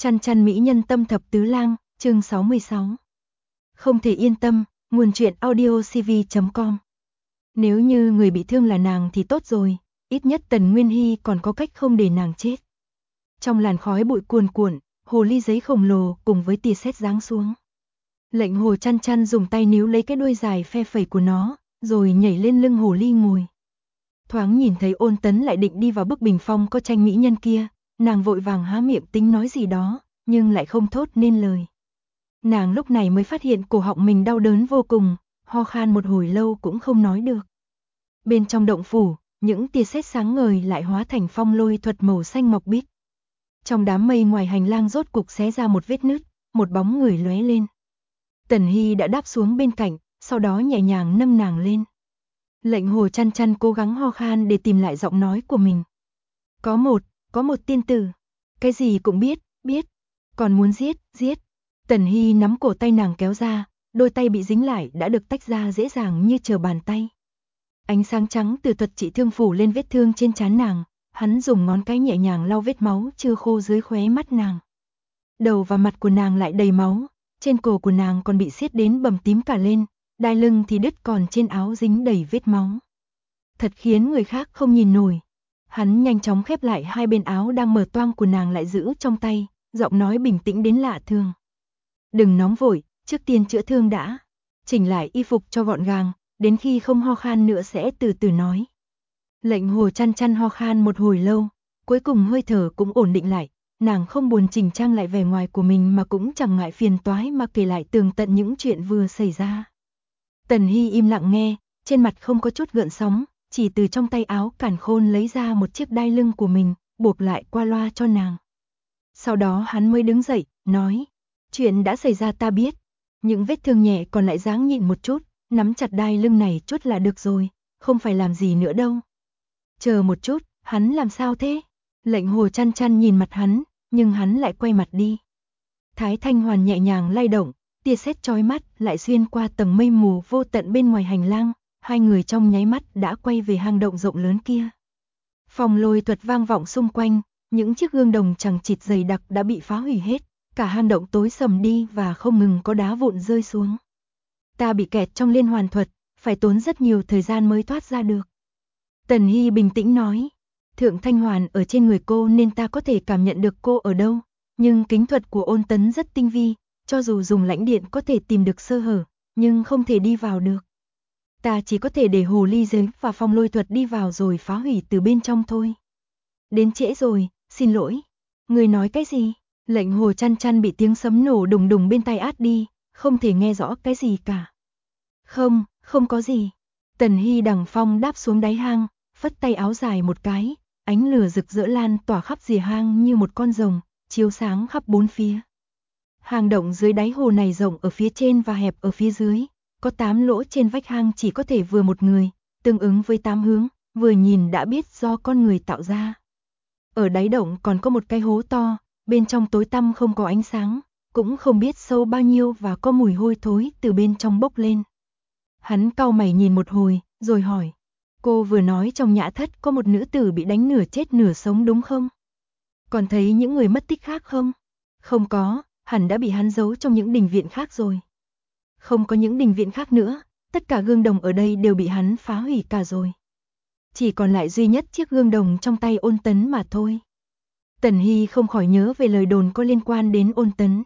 Chăn chăn mỹ nhân tâm thập tứ lang, chương 66. Không thể yên tâm, nguồn truyện audiocv.com. Nếu như người bị thương là nàng thì tốt rồi, ít nhất Tần Nguyên Hy còn có cách không để nàng chết. Trong làn khói bụi cuồn cuộn, hồ ly giấy khổng lồ cùng với tia sét giáng xuống. Lệnh hồ chăn chăn dùng tay níu lấy cái đuôi dài phe phẩy của nó, rồi nhảy lên lưng hồ ly ngồi. Thoáng nhìn thấy Ôn Tấn lại định đi vào bức bình phong có tranh mỹ nhân kia, nàng vội vàng há miệng tính nói gì đó, nhưng lại không thốt nên lời. Nàng lúc này mới phát hiện cổ họng mình đau đớn vô cùng, ho khan một hồi lâu cũng không nói được. Bên trong động phủ, những tia sét sáng ngời lại hóa thành phong lôi thuật màu xanh ngọc biếc. Trong đám mây ngoài hành lang rốt cục xé ra một vết nứt, một bóng người lóe lên. Tần Hy đã đáp xuống bên cạnh, sau đó nhẹ nhàng nâng nàng lên. Lệnh hồ chăn chăn cố gắng ho khan để tìm lại giọng nói của mình. Có một tiên tử. Cái gì cũng biết. Còn muốn giết. Tần Hy nắm cổ tay nàng kéo ra, đôi tay bị dính lại đã được tách ra dễ dàng như trở bàn tay. Ánh sáng trắng từ thuật trị thương phủ lên vết thương trên trán nàng, hắn dùng ngón cái nhẹ nhàng lau vết máu chưa khô dưới khóe mắt nàng. Đầu và mặt của nàng lại đầy máu, trên cổ của nàng còn bị xiết đến bầm tím cả lên, đai lưng thì đứt còn trên áo dính đầy vết máu. Thật khiến người khác không nhìn nổi. Hắn nhanh chóng khép lại hai bên áo đang mở toang của nàng lại giữ trong tay, giọng nói bình tĩnh đến lạ thường. Đừng nóng vội, trước tiên chữa thương đã. Chỉnh lại y phục cho gọn gàng, đến khi không ho khan nữa sẽ từ từ nói. Lệnh hồ chăn chăn ho khan một hồi lâu, cuối cùng hơi thở cũng ổn định lại. Nàng không buồn chỉnh trang lại vẻ ngoài của mình mà cũng chẳng ngại phiền toái mà kể lại tường tận những chuyện vừa xảy ra. Tần Hy im lặng nghe, trên mặt không có chút gợn sóng, chỉ từ trong tay áo càn khôn lấy ra một chiếc đai lưng của mình, buộc lại qua loa cho nàng. Sau đó hắn mới đứng dậy, nói, chuyện đã xảy ra ta biết, những vết thương nhẹ còn lại ráng nhịn một chút, nắm chặt đai lưng này chút là được rồi, không phải làm gì nữa đâu. Chờ một chút, hắn làm sao thế? Lệnh hồ chăn chăn nhìn mặt hắn, nhưng hắn lại quay mặt đi. Thái Thanh Hoàn nhẹ nhàng lay động, tia sét chói mắt lại xuyên qua tầng mây mù vô tận bên ngoài hành lang, hai người trong nháy mắt đã quay về hang động rộng lớn kia. Phong lôi thuật vang vọng xung quanh, những chiếc gương đồng chằng chịt dày đặc đã bị phá hủy hết, cả hang động tối sầm đi và không ngừng có đá vụn rơi xuống. Ta bị kẹt trong liên hoàn thuật, phải tốn rất nhiều thời gian mới thoát ra được. Tần Hy bình tĩnh nói, Thượng Thanh Hoàn ở trên người cô nên ta có thể cảm nhận được cô ở đâu, nhưng kính thuật của Ôn Tấn rất tinh vi, cho dù dùng lãnh điện có thể tìm được sơ hở, nhưng không thể đi vào được. Ta chỉ có thể để hồ ly giấy và phong lôi thuật đi vào rồi phá hủy từ bên trong thôi. Đến trễ rồi, xin lỗi. Người nói cái gì? Lệnh hồ chăn chăn bị tiếng sấm nổ đùng đùng bên tai át đi, không thể nghe rõ cái gì cả. Không có gì. Tần Hy đằng phong đáp xuống đáy hang, phất tay áo dài một cái, ánh lửa rực rỡ lan tỏa khắp rìa hang như một con rồng, chiếu sáng khắp bốn phía. Hang động dưới đáy hồ này rộng ở phía trên và hẹp ở phía dưới, có 8 lỗ trên vách hang chỉ có thể vừa một người, tương ứng với 8 hướng, vừa nhìn đã biết do con người tạo ra. Ở đáy động còn có một cái hố to, bên trong tối tăm không có ánh sáng, cũng không biết sâu bao nhiêu và có mùi hôi thối từ bên trong bốc lên. Hắn cau mày nhìn một hồi, rồi hỏi, cô vừa nói trong nhã thất có một nữ tử bị đánh nửa chết nửa sống đúng không? Còn thấy những người mất tích khác không? Không có, hẳn đã bị hắn giấu trong những đình viện khác rồi. Không có những đình viện khác nữa, tất cả gương đồng ở đây đều bị hắn phá hủy cả rồi. Chỉ còn lại duy nhất chiếc gương đồng trong tay Ôn Tấn mà thôi. Tần Hy không khỏi nhớ về lời đồn có liên quan đến Ôn Tấn.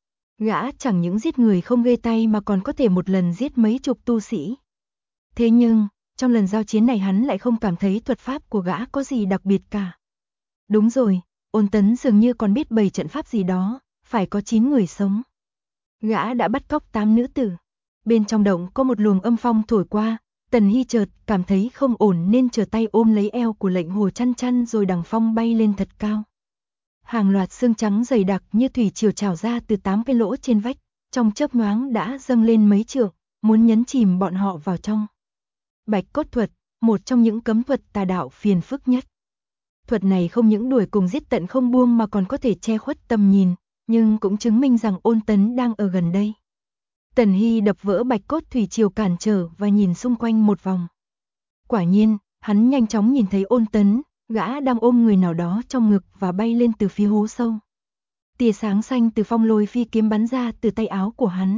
Gã chẳng những giết người không ghê tay mà còn có thể một lần giết mấy chục tu sĩ. Thế nhưng, trong lần giao chiến này hắn lại không cảm thấy thuật pháp của gã có gì đặc biệt cả. Đúng rồi, Ôn Tấn dường như còn biết bày trận pháp gì đó, phải có 9 người sống. Gã đã bắt cóc 8 nữ tử. Bên trong động có một luồng âm phong thổi qua, Tần Hy chợt cảm thấy không ổn nên trở tay ôm lấy eo của lệnh hồ chăn chăn rồi đằng phong bay lên thật cao. Hàng loạt xương trắng dày đặc như thủy triều trào ra từ 8 cái lỗ trên vách, trong chớp nhoáng đã dâng lên mấy trượng, muốn nhấn chìm bọn họ vào trong. Bạch cốt thuật, một trong những cấm thuật tà đạo phiền phức nhất. Thuật này không những đuổi cùng giết tận không buông mà còn có thể che khuất tầm nhìn, nhưng cũng chứng minh rằng Ôn Tấn đang ở gần đây. Tần Hy đập vỡ bạch cốt thủy triều cản trở và nhìn xung quanh một vòng. Quả nhiên, hắn nhanh chóng nhìn thấy Ôn Tấn, gã đang ôm người nào đó trong ngực và bay lên từ phía hố sâu. Tia sáng xanh từ phong lôi phi kiếm bắn ra từ tay áo của hắn.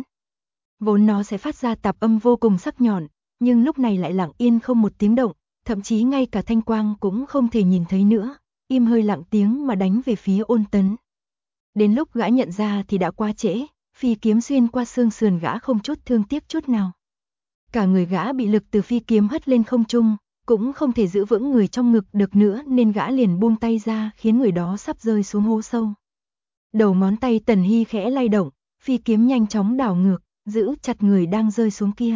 Vốn nó sẽ phát ra tạp âm vô cùng sắc nhọn, nhưng lúc này lại lặng yên không một tiếng động, thậm chí ngay cả thanh quang cũng không thể nhìn thấy nữa, im hơi lặng tiếng mà đánh về phía Ôn Tấn. Đến lúc gã nhận ra thì đã quá trễ, phi kiếm xuyên qua xương sườn gã không chút thương tiếc chút nào. Cả người gã bị lực từ phi kiếm hất lên không trung, cũng không thể giữ vững người trong ngực được nữa nên gã liền buông tay ra khiến người đó sắp rơi xuống hố sâu. Đầu ngón tay Tần Hy khẽ lay động, phi kiếm nhanh chóng đảo ngược, giữ chặt người đang rơi xuống kia.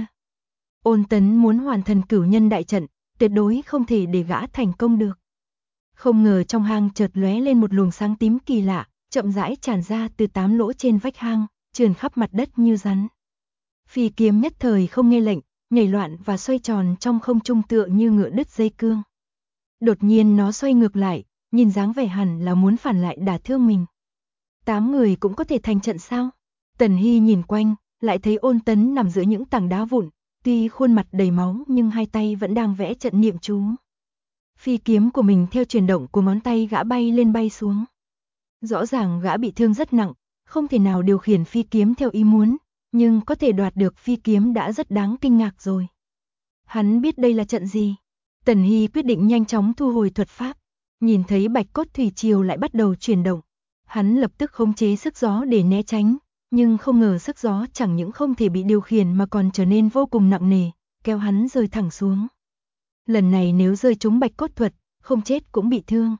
Ôn Tấn muốn hoàn thành cửu nhân đại trận, tuyệt đối không thể để gã thành công được. Không ngờ trong hang chợt lóe lên một luồng sáng tím kỳ lạ, chậm rãi tràn ra từ 8 lỗ trên vách hang, trườn khắp mặt đất như rắn. Phi kiếm nhất thời không nghe lệnh, nhảy loạn và xoay tròn trong không trung tựa như ngựa đứt dây cương. Đột nhiên nó xoay ngược lại, nhìn dáng vẻ hẳn là muốn phản lại đả thương mình. 8 người cũng có thể thành trận sao? Tần Hy nhìn quanh, lại thấy Ôn Tấn nằm giữa những tảng đá vụn, tuy khuôn mặt đầy máu nhưng hai tay vẫn đang vẽ trận niệm chú. Phi kiếm của mình theo chuyển động của ngón tay gã bay lên bay xuống. Rõ ràng gã bị thương rất nặng, không thể nào điều khiển phi kiếm theo ý muốn, nhưng có thể đoạt được phi kiếm đã rất đáng kinh ngạc rồi. Hắn biết đây là trận gì. Tần Hy quyết định nhanh chóng thu hồi thuật pháp, nhìn thấy bạch cốt thủy triều lại bắt đầu chuyển động. Hắn lập tức khống chế sức gió để né tránh, nhưng không ngờ sức gió chẳng những không thể bị điều khiển mà còn trở nên vô cùng nặng nề, kéo hắn rơi thẳng xuống. Lần này nếu rơi trúng bạch cốt thuật, không chết cũng bị thương.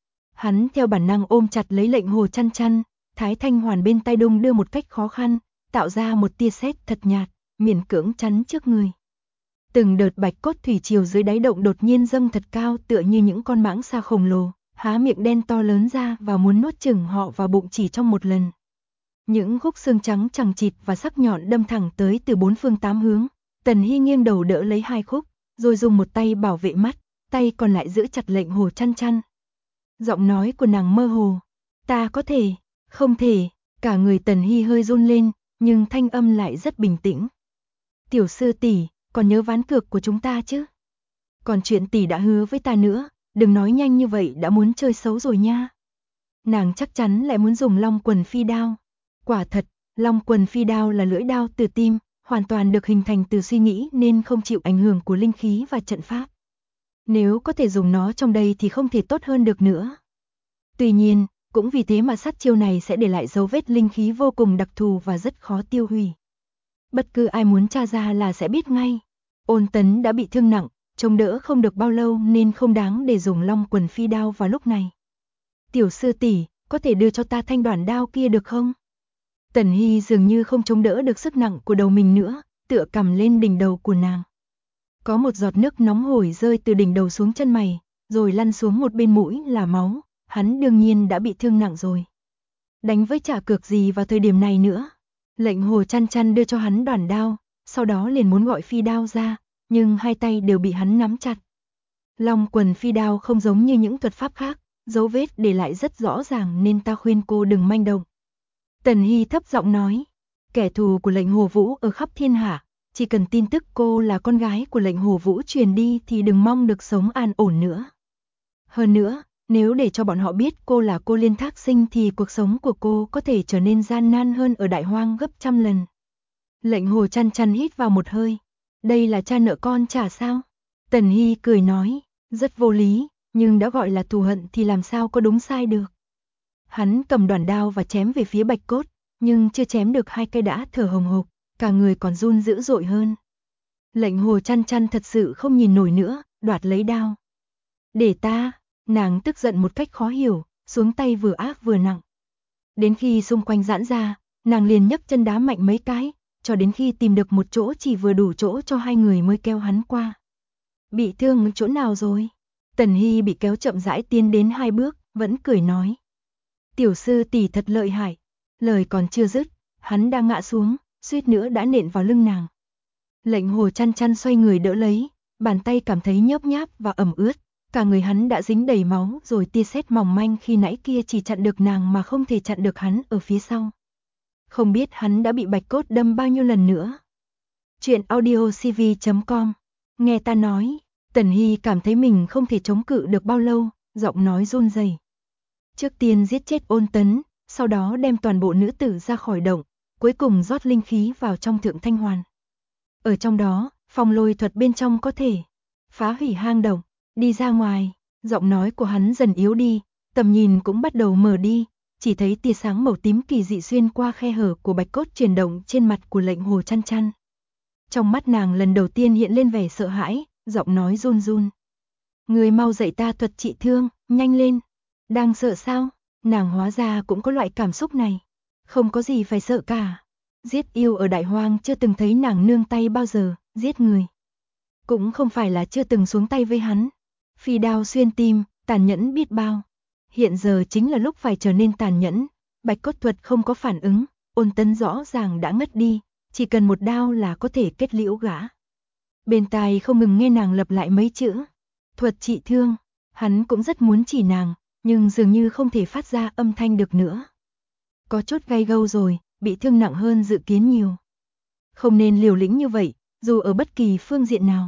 Hắn theo bản năng ôm chặt lấy lệnh hồ chăn chăn, Thái Thanh Hoàn bên tai đung đưa một cách khó khăn, tạo ra một tia sét thật nhạt, miễn cưỡng chắn trước người. Từng đợt bạch cốt thủy triều dưới đáy động đột nhiên dâng thật cao tựa như những con mãng xa khổng lồ, há miệng đen to lớn ra và muốn nuốt chửng họ vào bụng chỉ trong một lần. Những khúc xương trắng chằng chịt và sắc nhọn đâm thẳng tới từ 4 phương 8 hướng. Tần Hy nghiêng đầu đỡ lấy hai khúc, rồi dùng một tay bảo vệ mắt, tay còn lại giữ chặt lệnh hồ chăn chăn. Giọng nói của nàng mơ hồ, ta có thể, không thể, cả người Tần Hy hơi run lên, nhưng thanh âm lại rất bình tĩnh. Tiểu sư tỷ, còn nhớ ván cược của chúng ta chứ? Còn chuyện tỷ đã hứa với ta nữa, đừng nói nhanh như vậy đã muốn chơi xấu rồi nha. Nàng chắc chắn lại muốn dùng long quần phi đao. Quả thật, long quần phi đao là lưỡi đao từ tim, hoàn toàn được hình thành từ suy nghĩ nên không chịu ảnh hưởng của linh khí và trận pháp. Nếu có thể dùng nó trong đây thì không thể tốt hơn được nữa. Tuy nhiên, cũng vì thế mà sát chiêu này sẽ để lại dấu vết linh khí vô cùng đặc thù và rất khó tiêu hủy. Bất cứ ai muốn tra ra là sẽ biết ngay. Ôn Tấn đã bị thương nặng, chống đỡ không được bao lâu nên không đáng để dùng long quần phi đao vào lúc này. Tiểu sư tỷ, có thể đưa cho ta thanh đoản đao kia được không? Tần Hy dường như không chống đỡ được sức nặng của đầu mình nữa, tựa cầm lên đỉnh đầu của nàng. Có một giọt nước nóng hổi rơi từ đỉnh đầu xuống chân mày, rồi lăn xuống một bên mũi là máu, hắn đương nhiên đã bị thương nặng rồi. Đánh với trả cược gì vào thời điểm này nữa? Lệnh hồ chăn chăn đưa cho hắn đoản đao, sau đó liền muốn gọi phi đao ra, nhưng hai tay đều bị hắn nắm chặt. Long quần phi đao không giống như những thuật pháp khác, dấu vết để lại rất rõ ràng nên ta khuyên cô đừng manh động. Tần Hy thấp giọng nói, kẻ thù của lệnh Hồ Vũ ở khắp thiên hạ, chỉ cần tin tức cô là con gái của lệnh Hồ Vũ truyền đi thì đừng mong được sống an ổn nữa. Hơn nữa, nếu để cho bọn họ biết cô là cô Liên Thác Sinh thì cuộc sống của cô có thể trở nên gian nan hơn ở Đại Hoang gấp trăm lần. Lệnh Hồ chăn chăn hít vào một hơi, đây là cha nợ con trả sao? Tần Hy cười nói, rất vô lý, nhưng đã gọi là thù hận thì làm sao có đúng sai được. Hắn cầm đoản đao và chém về phía bạch cốt, nhưng chưa chém được hai cây đã thở hồng hộc, cả người còn run dữ dội hơn. Lệnh hồ chăn chăn thật sự không nhìn nổi nữa, đoạt lấy đao. Để ta, nàng tức giận một cách khó hiểu, xuống tay vừa ác vừa nặng. Đến khi xung quanh giãn ra, nàng liền nhấc chân đá mạnh mấy cái, cho đến khi tìm được một chỗ chỉ vừa đủ chỗ cho hai người mới kéo hắn qua. Bị thương chỗ nào rồi? Tần Hy bị kéo chậm rãi tiến đến 2 bước, vẫn cười nói. Tiểu sư tỷ thật lợi hại. Lời còn chưa dứt, hắn đang ngã xuống, suýt nữa đã nện vào lưng nàng. Lệnh hồ chăn chăn xoay người đỡ lấy, bàn tay cảm thấy nhớp nháp và ẩm ướt, cả người hắn đã dính đầy máu rồi tia sét mỏng manh khi nãy kia chỉ chặn được nàng mà không thể chặn được hắn ở phía sau. Không biết hắn đã bị bạch cốt đâm bao nhiêu lần nữa. Chuyện audiocv.com. Nghe ta nói, Tần Hy cảm thấy mình không thể chống cự được bao lâu, giọng nói run rẩy. Trước tiên giết chết Ôn Tấn, sau đó đem toàn bộ nữ tử ra khỏi động, cuối cùng rót linh khí vào trong thượng thanh hoàn. Ở trong đó, phong lôi thuật bên trong có thể phá hủy hang động, đi ra ngoài, giọng nói của hắn dần yếu đi, tầm nhìn cũng bắt đầu mờ đi, chỉ thấy tia sáng màu tím kỳ dị xuyên qua khe hở của bạch cốt chuyển động trên mặt của Lệnh Hồ Chăn Chăn. Trong mắt nàng lần đầu tiên hiện lên vẻ sợ hãi, giọng nói run run. Người mau dạy ta thuật trị thương, nhanh lên. Đang sợ sao? Nàng hóa ra cũng có loại cảm xúc này. Không có gì phải sợ cả. Giết yêu ở Đại Hoang chưa từng thấy nàng nương tay bao giờ, giết người. Cũng không phải là chưa từng xuống tay với hắn. Phi đao xuyên tim, tàn nhẫn biết bao. Hiện giờ chính là lúc phải trở nên tàn nhẫn. Bạch cốt thuật không có phản ứng, Ôn Tấn rõ ràng đã ngất đi, chỉ cần một đao là có thể kết liễu gã. Bên tai không ngừng nghe nàng lặp lại mấy chữ. Thuật trị thương, hắn cũng rất muốn chỉ nàng, nhưng dường như không thể phát ra âm thanh được nữa. Có chút gay gâu rồi, bị thương nặng hơn dự kiến nhiều. Không nên liều lĩnh như vậy, dù ở bất kỳ phương diện nào.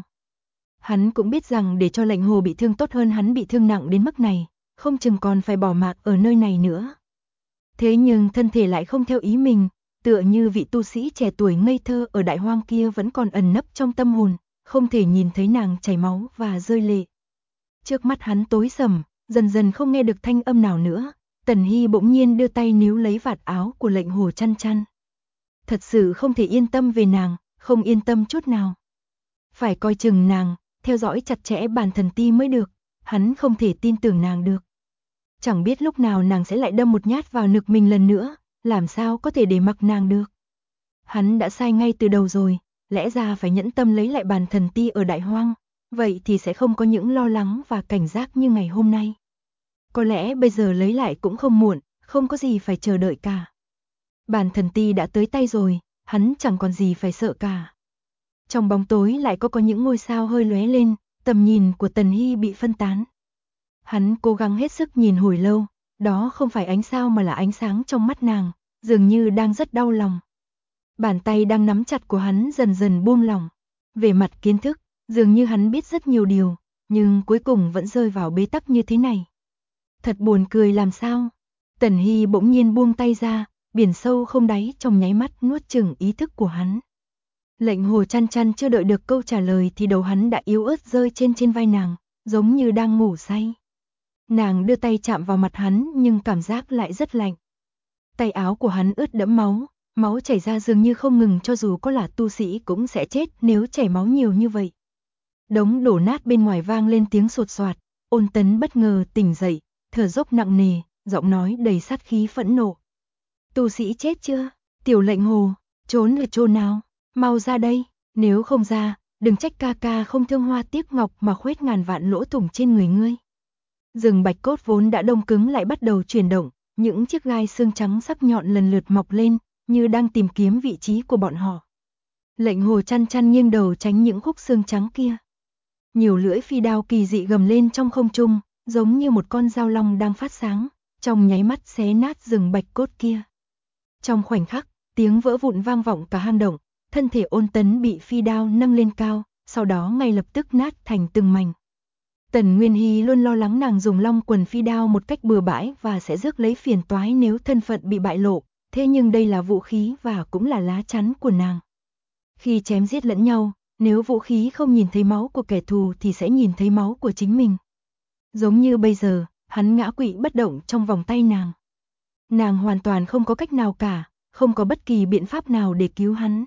Hắn cũng biết rằng để cho Lệnh Hồ bị thương tốt hơn hắn bị thương nặng đến mức này, không chừng còn phải bỏ mạng ở nơi này nữa. Thế nhưng thân thể lại không theo ý mình, tựa như vị tu sĩ trẻ tuổi ngây thơ ở Đại Hoang kia vẫn còn ẩn nấp trong tâm hồn, không thể nhìn thấy nàng chảy máu và rơi lệ. Trước mắt hắn tối sầm, dần dần không nghe được thanh âm nào nữa, Tần Hy bỗng nhiên đưa tay níu lấy vạt áo của Lệnh Hồ Chăn Chăn. Thật sự không thể yên tâm về nàng, không yên tâm chút nào. Phải coi chừng nàng, theo dõi chặt chẽ Bàn Thần Ti mới được, hắn không thể tin tưởng nàng được. Chẳng biết lúc nào nàng sẽ lại đâm một nhát vào ngực mình lần nữa, làm sao có thể để mặc nàng được. Hắn đã sai ngay từ đầu rồi, lẽ ra phải nhẫn tâm lấy lại Bàn Thần Ti ở Đại Hoang, vậy thì sẽ không có những lo lắng và cảnh giác như ngày hôm nay. Có lẽ bây giờ lấy lại cũng không muộn, không có gì phải chờ đợi cả. Bàn Thần Ti đã tới tay rồi, hắn chẳng còn gì phải sợ cả. Trong bóng tối lại có những ngôi sao hơi lóe lên, tầm nhìn của Tần Hy bị phân tán. Hắn cố gắng hết sức nhìn hồi lâu, đó không phải ánh sao mà là ánh sáng trong mắt nàng, dường như đang rất đau lòng. Bàn tay đang nắm chặt của hắn dần dần buông lỏng. Về mặt kiến thức, dường như hắn biết rất nhiều điều, nhưng cuối cùng vẫn rơi vào bế tắc như thế này. Thật buồn cười làm sao? Tần Hy bỗng nhiên buông tay ra, biển sâu không đáy trong nháy mắt nuốt chửng ý thức của hắn. Lệnh Hồ Chăn Chăn chưa đợi được câu trả lời thì đầu hắn đã yếu ớt rơi trên vai nàng, giống như đang ngủ say. Nàng đưa tay chạm vào mặt hắn nhưng cảm giác lại rất lạnh. Tay áo của hắn ướt đẫm máu, máu chảy ra dường như không ngừng, cho dù có là tu sĩ cũng sẽ chết nếu chảy máu nhiều như vậy. Đống đổ nát bên ngoài vang lên tiếng sột soạt, Ôn Tấn bất ngờ tỉnh dậy, thở dốc nặng nề, giọng nói đầy sát khí phẫn nộ. Tu sĩ chết chưa? Tiểu Lệnh Hồ, trốn ở chỗ nào? Mau ra đây, nếu không ra, đừng trách ca ca không thương hoa tiếc ngọc mà khuét ngàn vạn lỗ thủng trên người ngươi. Rừng bạch cốt vốn đã đông cứng lại bắt đầu chuyển động, những chiếc gai xương trắng sắc nhọn lần lượt mọc lên, như đang tìm kiếm vị trí của bọn họ. Lệnh Hồ Chăn Chăn nghiêng đầu tránh những khúc xương trắng kia. Nhiều lưỡi phi đao kỳ dị gầm lên trong không trung, giống như một con dao long đang phát sáng, trong nháy mắt xé nát rừng bạch cốt kia. Trong khoảnh khắc, tiếng vỡ vụn vang vọng cả hang động, thân thể Ôn Tấn bị phi đao nâng lên cao, sau đó ngay lập tức nát thành từng mảnh. Tần Nguyên Hy luôn lo lắng nàng dùng long quần phi đao một cách bừa bãi và sẽ rước lấy phiền toái nếu thân phận bị bại lộ, thế nhưng đây là vũ khí và cũng là lá chắn của nàng. Khi chém giết lẫn nhau, nếu vũ khí không nhìn thấy máu của kẻ thù thì sẽ nhìn thấy máu của chính mình. Giống như bây giờ, hắn ngã quỵ bất động trong vòng tay nàng. Nàng hoàn toàn không có cách nào cả, không có bất kỳ biện pháp nào để cứu hắn.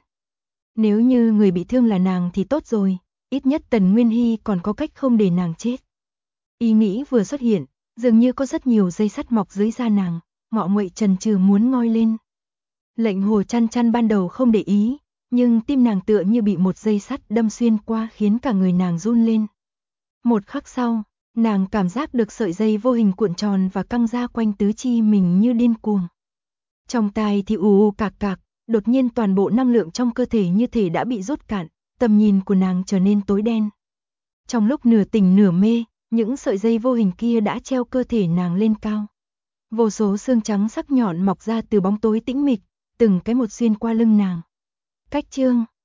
Nếu như người bị thương là nàng thì tốt rồi, ít nhất Tần Nguyên Hy còn có cách không để nàng chết. Ý nghĩ vừa xuất hiện, dường như có rất nhiều dây sắt mọc dưới da nàng, ngọ nguậy chần chừ muốn ngoi lên. Lệnh Hồ Chăn Chăn ban đầu không để ý, nhưng tim nàng tựa như bị một dây sắt đâm xuyên qua khiến cả người nàng run lên. Một khắc sau, nàng cảm giác được sợi dây vô hình cuộn tròn và căng ra quanh tứ chi mình như điên cuồng. Trong tai thì ù ù cạc cạc, đột nhiên toàn bộ năng lượng trong cơ thể như thể đã bị rút cạn, tầm nhìn của nàng trở nên tối đen. Trong lúc nửa tỉnh nửa mê, những sợi dây vô hình kia đã treo cơ thể nàng lên cao. Vô số xương trắng sắc nhọn mọc ra từ bóng tối tĩnh mịch, từng cái một xuyên qua lưng nàng. Cách chương